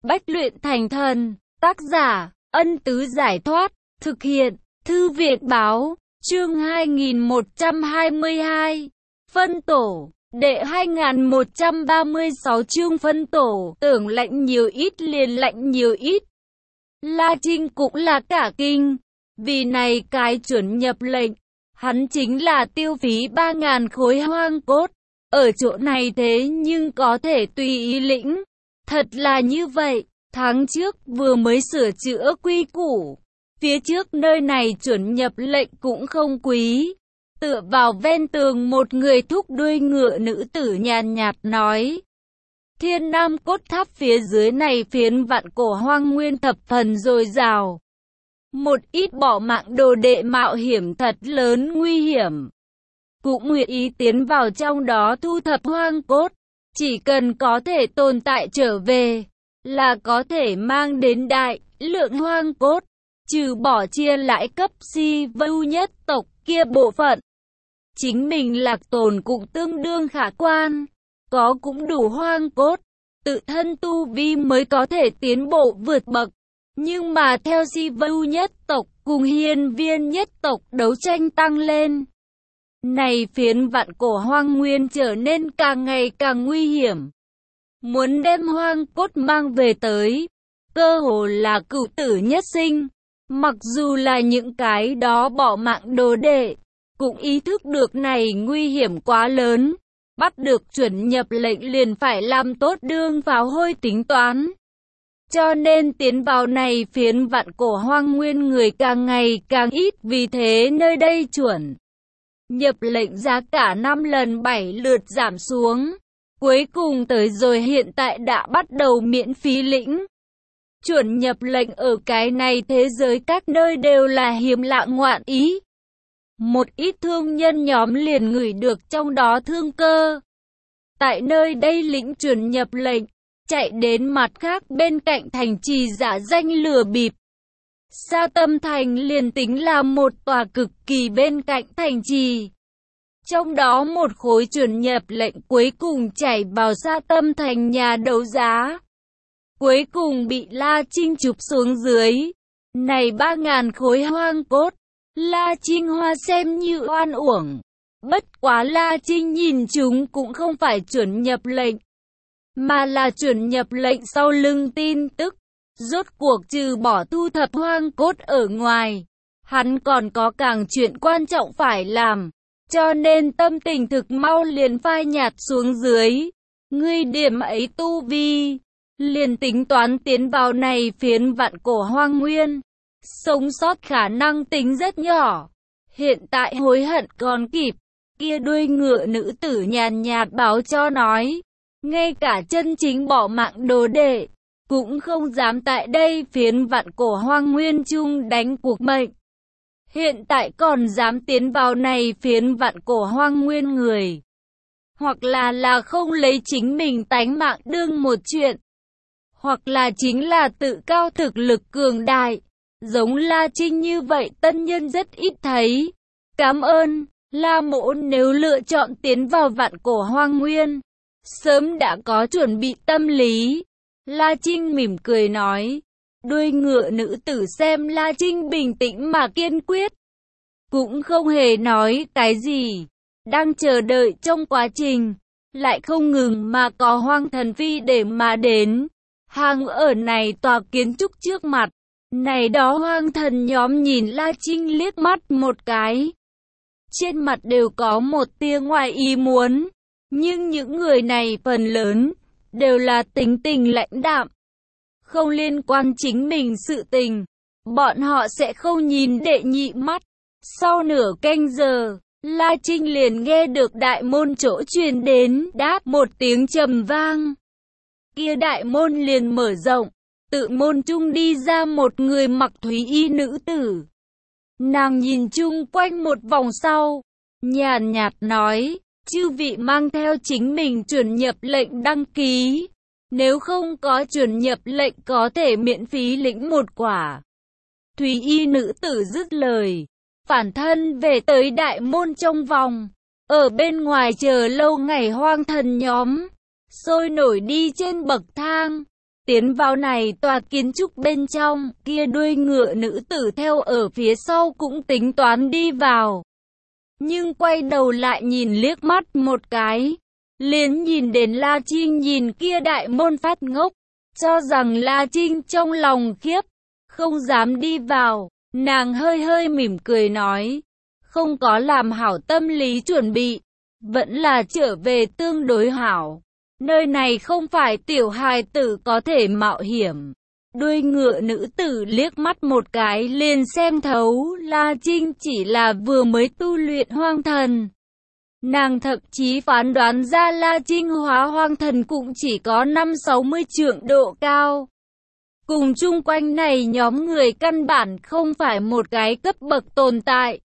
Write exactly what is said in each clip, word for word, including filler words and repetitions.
Bách luyện thành thần, tác giả, Ân Tứ Giải Thoát, thực hiện, Thư viện Báo, chương hai nghìn một trăm hai mươi hai, phân tổ, đệ hai nghìn một trăm ba mươi sáu chương phân tổ, tưởng lạnh nhiều ít liền lạnh nhiều ít. La Trinh cũng là cả kinh, vì này cái chuẩn nhập lệnh, hắn chính là tiêu phí ba ngàn khối hoang cốt, ở chỗ này thế nhưng có thể tùy ý lĩnh. Thật là như vậy, tháng trước vừa mới sửa chữa quy củ, phía trước nơi này chuẩn nhập lệnh cũng không quý. Tựa vào ven tường một người thúc đuôi ngựa nữ tử nhàn nhạt nói. Thiên Nam cốt tháp phía dưới này phiến vạn cổ hoang nguyên thập phần dồi dào. Một ít bỏ mạng đồ đệ mạo hiểm thật lớn nguy hiểm. Cũng nguyện ý tiến vào trong đó thu thập hoang cốt. Chỉ cần có thể tồn tại trở về, là có thể mang đến đại lượng hoang cốt. Trừ bỏ chia lãi cấp si vưu nhất tộc kia bộ phận. Chính mình lạc tồn cũng tương đương khả quan. Có cũng đủ hoang cốt. Tự thân tu vi mới có thể tiến bộ vượt bậc. Nhưng mà theo si vưu nhất tộc cùng hiên viên nhất tộc đấu tranh tăng lên. Này phiến vạn cổ hoang nguyên trở nên càng ngày càng nguy hiểm. Muốn đem hoang cốt mang về tới, cơ hồ là cửu tử nhất sinh. Mặc dù là những cái đó bỏ mạng đồ đệ, cũng ý thức được này nguy hiểm quá lớn. Bắt được chuẩn nhập lệnh liền phải làm tốt đương pháo hôi tính toán. Cho nên tiến vào này phiến vạn cổ hoang nguyên người càng ngày càng ít, vì thế nơi đây chuẩn nhập lệnh giá cả năm lần bảy lượt giảm xuống. Cuối cùng tới rồi hiện tại đã bắt đầu miễn phí lĩnh. Chuẩn nhập lệnh ở cái này thế giới các nơi đều là hiếm lạ ngoạn ý. Một ít thương nhân nhóm liền ngửi được trong đó thương cơ. Tại nơi đây lĩnh chuẩn nhập lệnh, chạy đến mặt khác bên cạnh thành trì giả danh lừa bịp. Sa Tâm Thành liền tính là một tòa cực kỳ bên cạnh thành trì. Trong đó một khối chuẩn nhập lệnh cuối cùng chảy vào Sa Tâm Thành nhà đấu giá. Cuối cùng bị La Trinh chụp xuống dưới. Này ba ngàn khối hoang cốt, La Trinh Hoa xem như oan uổng. Bất quá La Trinh nhìn chúng cũng không phải chuẩn nhập lệnh, mà là chuẩn nhập lệnh sau lưng tin tức. Rốt cuộc trừ bỏ thu thập hoang cốt ở ngoài, hắn còn có càng chuyện quan trọng phải làm. Cho nên tâm tình thực mau liền phai nhạt xuống dưới. Ngươi điểm ấy tu vi, liền tính toán tiến vào này phiến vạn cổ hoang nguyên. Sống sót khả năng tính rất nhỏ. Hiện tại hối hận còn kịp. Kia đuôi ngựa nữ tử nhàn nhạt báo cho nói. Ngay cả chân chính bỏ mạng đồ đệ, cũng không dám tại đây phiến vạn cổ hoang nguyên chung đánh cuộc mệnh. Hiện tại còn dám tiến vào này phiến vạn cổ hoang nguyên người. Hoặc là là không lấy chính mình tánh mạng đương một chuyện. Hoặc là chính là tự cao thực lực cường đại. Giống La Trinh như vậy tân nhân rất ít thấy. Cảm ơn, La Mỗ nếu lựa chọn tiến vào vạn cổ hoang nguyên. Sớm đã có chuẩn bị tâm lý. La Trinh mỉm cười nói. Đuôi ngựa nữ tử xem La Trinh bình tĩnh mà kiên quyết. Cũng không hề nói cái gì. Đang chờ đợi trong quá trình. Lại không ngừng mà có hoang thần phi để mà đến. Hàng ở này tòa kiến trúc trước mặt. Này đó hoang thần nhóm nhìn La Trinh liếc mắt một cái. Trên mặt đều có một tia ngoài ý muốn. Nhưng những người này phần lớn đều là tính tình lãnh đạm. Không liên quan chính mình sự tình. Bọn họ sẽ không nhìn đệ nhị mắt. Sau nửa canh giờ, La Trinh liền nghe được đại môn chỗ truyền đến đáp một tiếng trầm vang. Kia đại môn liền mở rộng. Tự môn trung đi ra một người mặc thúy y nữ tử. Nàng nhìn chung quanh một vòng sau. Nhàn nhạt nói. Chư vị mang theo chính mình chuẩn nhập lệnh đăng ký. Nếu không có chuẩn nhập lệnh có thể miễn phí lĩnh một quả. Thúy y nữ tử dứt lời. Phản thân về tới đại môn trong vòng. Ở bên ngoài chờ lâu ngày hoang thần nhóm. Sôi nổi đi trên bậc thang. tiến vào này tòa kiến trúc bên trong, kia đuôi ngựa nữ tử theo ở phía sau cũng tính toán đi vào. Nhưng quay đầu lại nhìn liếc mắt một cái, liền nhìn đến La Trinh nhìn kia đại môn phát ngốc, cho rằng La Trinh trong lòng khiếp, không dám đi vào. Nàng hơi hơi mỉm cười nói, không có làm hảo tâm lý chuẩn bị, vẫn là trở về tương đối hảo. Nơi này không phải tiểu hài tử có thể mạo hiểm. Đuôi ngựa nữ tử liếc mắt một cái liền xem thấu, La Trinh chỉ là vừa mới tu luyện hoang thần. Nàng thậm chí phán đoán ra La Trinh hóa hoang thần cũng chỉ có năm sáu mươi trượng độ cao. Cùng chung quanh này nhóm người căn bản không phải một cái cấp bậc tồn tại.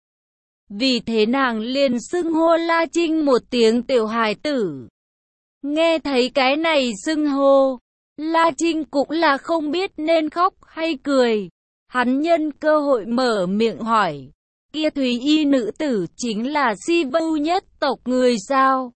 Vì thế nàng liền xưng hô La Trinh một tiếng tiểu hài tử. Nghe thấy cái này xưng hô, La Trinh cũng là không biết nên khóc hay cười. Hắn nhân cơ hội mở miệng hỏi, kia Thúy Y nữ tử chính là Si Vu nhất tộc người sao?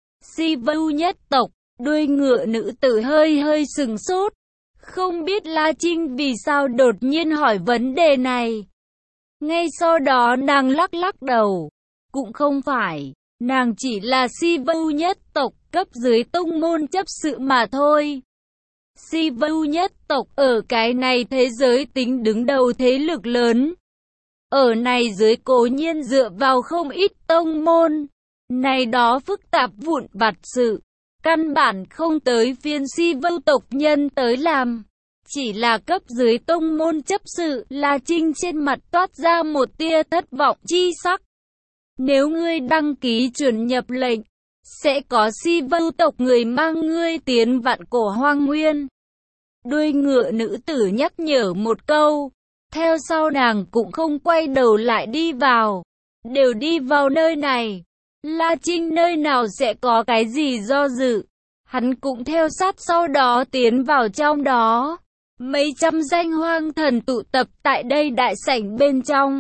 Si Vu nhất tộc, đuôi ngựa nữ tử hơi hơi sừng sốt. Không biết La Trinh vì sao đột nhiên hỏi vấn đề này. Ngay sau đó nàng lắc lắc đầu. Cũng không phải, nàng chỉ là Si Vu nhất tộc cấp dưới tông môn chấp sự mà thôi. Si Vu nhất tộc ở cái này thế giới tính đứng đầu thế lực lớn. Ở này dưới cố nhiên dựa vào không ít tông môn. Này đó phức tạp vụn vặt sự. Căn bản không tới phiên Si Vu tộc nhân tới làm. Chỉ là cấp dưới tông môn chấp sự, La Trinh trên mặt toát ra một tia thất vọng chi sắc. Nếu ngươi đăng ký chuẩn nhập lệnh, sẽ có Si Vu tộc người mang ngươi tiến vạn cổ hoang nguyên. Đuôi ngựa nữ tử nhắc nhở một câu. Theo sau nàng cũng không quay đầu lại đi vào. Đều đi vào nơi này. La Trinh nơi nào sẽ có cái gì do dự. Hắn cũng theo sát sau đó tiến vào trong đó. Mấy trăm danh hoang thần tụ tập tại đây đại sảnh bên trong.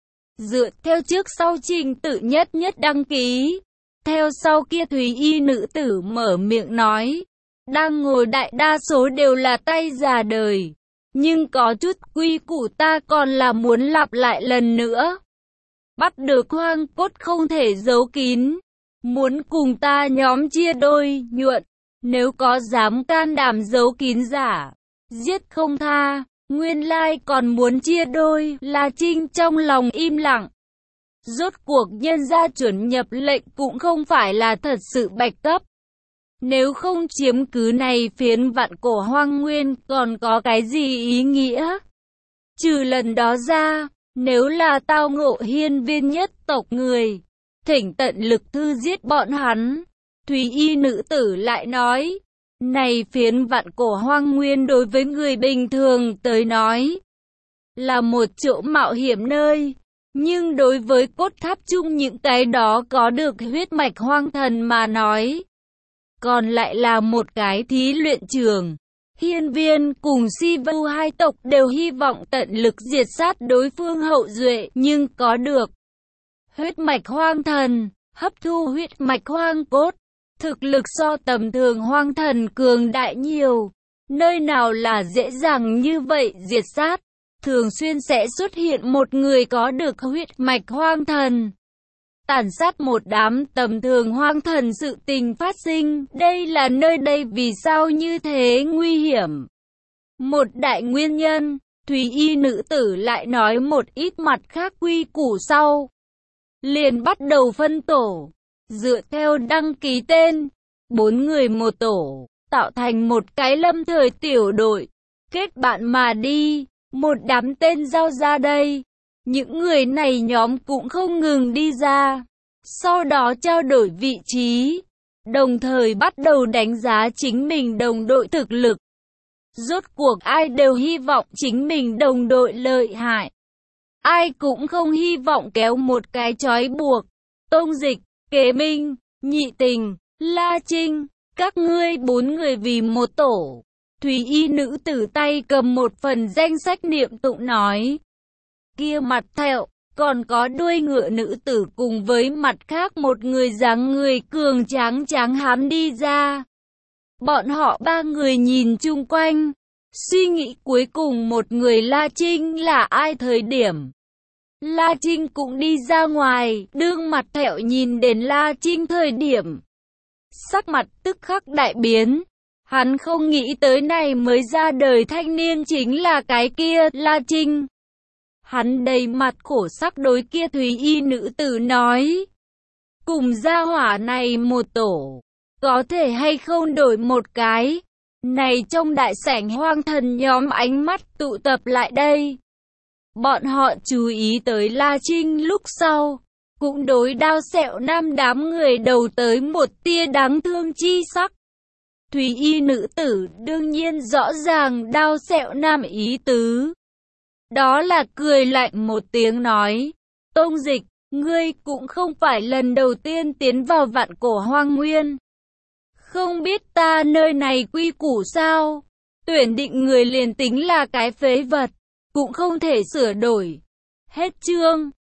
Dựa theo trước sau trình tự nhất nhất đăng ký. Theo sau kia Thúy Y nữ tử mở miệng nói. Đang ngồi đại đa số đều là tay già đời. Nhưng có chút quy củ ta còn là muốn lặp lại lần nữa. Bắt được hoang cốt không thể giấu kín. Muốn cùng ta nhóm chia đôi, nhuận. Nếu có dám can đảm giấu kín giả, giết không tha. Nguyên lai còn muốn chia đôi. La Trinh trong lòng im lặng. Rốt cuộc nhân gia chuẩn nhập lệnh cũng không phải là thật sự bạch cấp. Nếu không chiếm cứ này phiến vạn cổ hoang nguyên còn có cái gì ý nghĩa? Trừ lần đó ra, nếu là tao ngộ hiên viên nhất tộc người, thỉnh tận lực thư giết bọn hắn. Thúy Y nữ tử lại nói, này phiến vạn cổ hoang nguyên đối với người bình thường tới nói, là một chỗ mạo hiểm nơi. Nhưng đối với cốt tháp chung những cái đó có được huyết mạch hoang thần mà nói, còn lại là một cái thí luyện trường. Hiên viên cùng Si Vu hai tộc đều hy vọng tận lực diệt sát đối phương hậu duệ, nhưng có được huyết mạch hoang thần, hấp thu huyết mạch hoang cốt, thực lực so tầm thường hoang thần cường đại nhiều. Nơi nào là dễ dàng như vậy diệt sát, thường xuyên sẽ xuất hiện một người có được huyết mạch hoang thần. Tàn sát một đám tầm thường hoang thần sự tình phát sinh, đây là nơi đây vì sao như thế nguy hiểm. Một đại nguyên nhân, Thúy Y nữ tử lại nói một ít mặt khác quy củ sau. Liền bắt đầu phân tổ, dựa theo đăng ký tên, bốn người một tổ, tạo thành một cái lâm thời tiểu đội, kết bạn mà đi, một đám tên giao ra đây. Những người này nhóm cũng không ngừng đi ra, sau đó trao đổi vị trí, đồng thời bắt đầu đánh giá chính mình đồng đội thực lực. Rốt cuộc ai đều hy vọng chính mình đồng đội lợi hại. Ai cũng không hy vọng kéo một cái trói buộc. Tông Dịch, Kế Minh, Nhị Tình, La Trinh, các ngươi bốn người vì một tổ. Thúy Y nữ tử tay cầm một phần danh sách niệm tụng nói. Kia mặt thẹo, còn có đuôi ngựa nữ tử cùng với mặt khác một người dáng người cường tráng tráng hán đi ra. Bọn họ ba người nhìn chung quanh, suy nghĩ cuối cùng một người La Trinh là ai thời điểm. La Trinh cũng đi ra ngoài, đương mặt thẹo nhìn đến La Trinh thời điểm. Sắc mặt tức khắc đại biến. Hắn không nghĩ tới này mới ra đời thanh niên chính là cái kia, La Trinh. Hắn đầy mặt khổ sắc đối kia Thúy Y nữ tử nói. Cùng gia hỏa này một tổ, có thể hay không đổi một cái. Này trong đại sảnh hoang thần nhóm ánh mắt tụ tập lại đây. Bọn họ chú ý tới La Trinh lúc sau, cũng đối Đao Sẹo Nam đám người đầu tới một tia đáng thương chi sắc. Thúy Y nữ tử đương nhiên rõ ràng Đao Sẹo Nam ý tứ. Đó là cười lạnh một tiếng nói, Tông Dịch, ngươi cũng không phải lần đầu tiên tiến vào vạn cổ hoang nguyên. Không biết ta nơi này quy củ sao? Tuyển định người liền tính là cái phế vật, cũng không thể sửa đổi. Hết chương.